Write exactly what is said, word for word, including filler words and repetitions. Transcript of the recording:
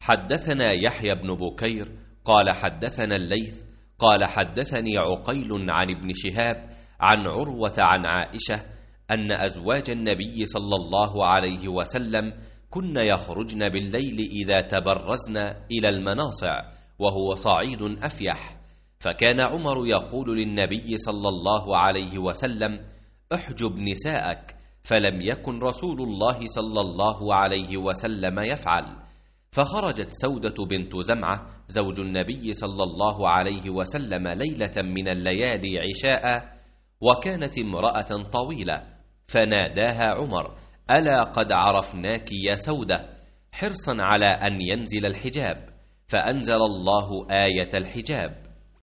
حدثنا يحيى بن بكير قال حدثنا الليث قال حدثني عقيل عن ابن شهاب عن عروة عن عائشة أن أزواج النبي صلى الله عليه وسلم كن يخرجن بالليل إذا تبرزن إلى المناصع وهو صعيد أفيح، فكان عمر يقول للنبي صلى الله عليه وسلم: احجب نساءك، فلم يكن رسول الله صلى الله عليه وسلم يفعل. فخرجت سودة بنت زمعة زوج النبي صلى الله عليه وسلم ليلة من الليالي عشاء، وكانت امرأة طويلة، فناداها عمر: ألا قد عرفناك يا سودة، حرصا على أن ينزل الحجاب، فأنزل الله آية الحجاب: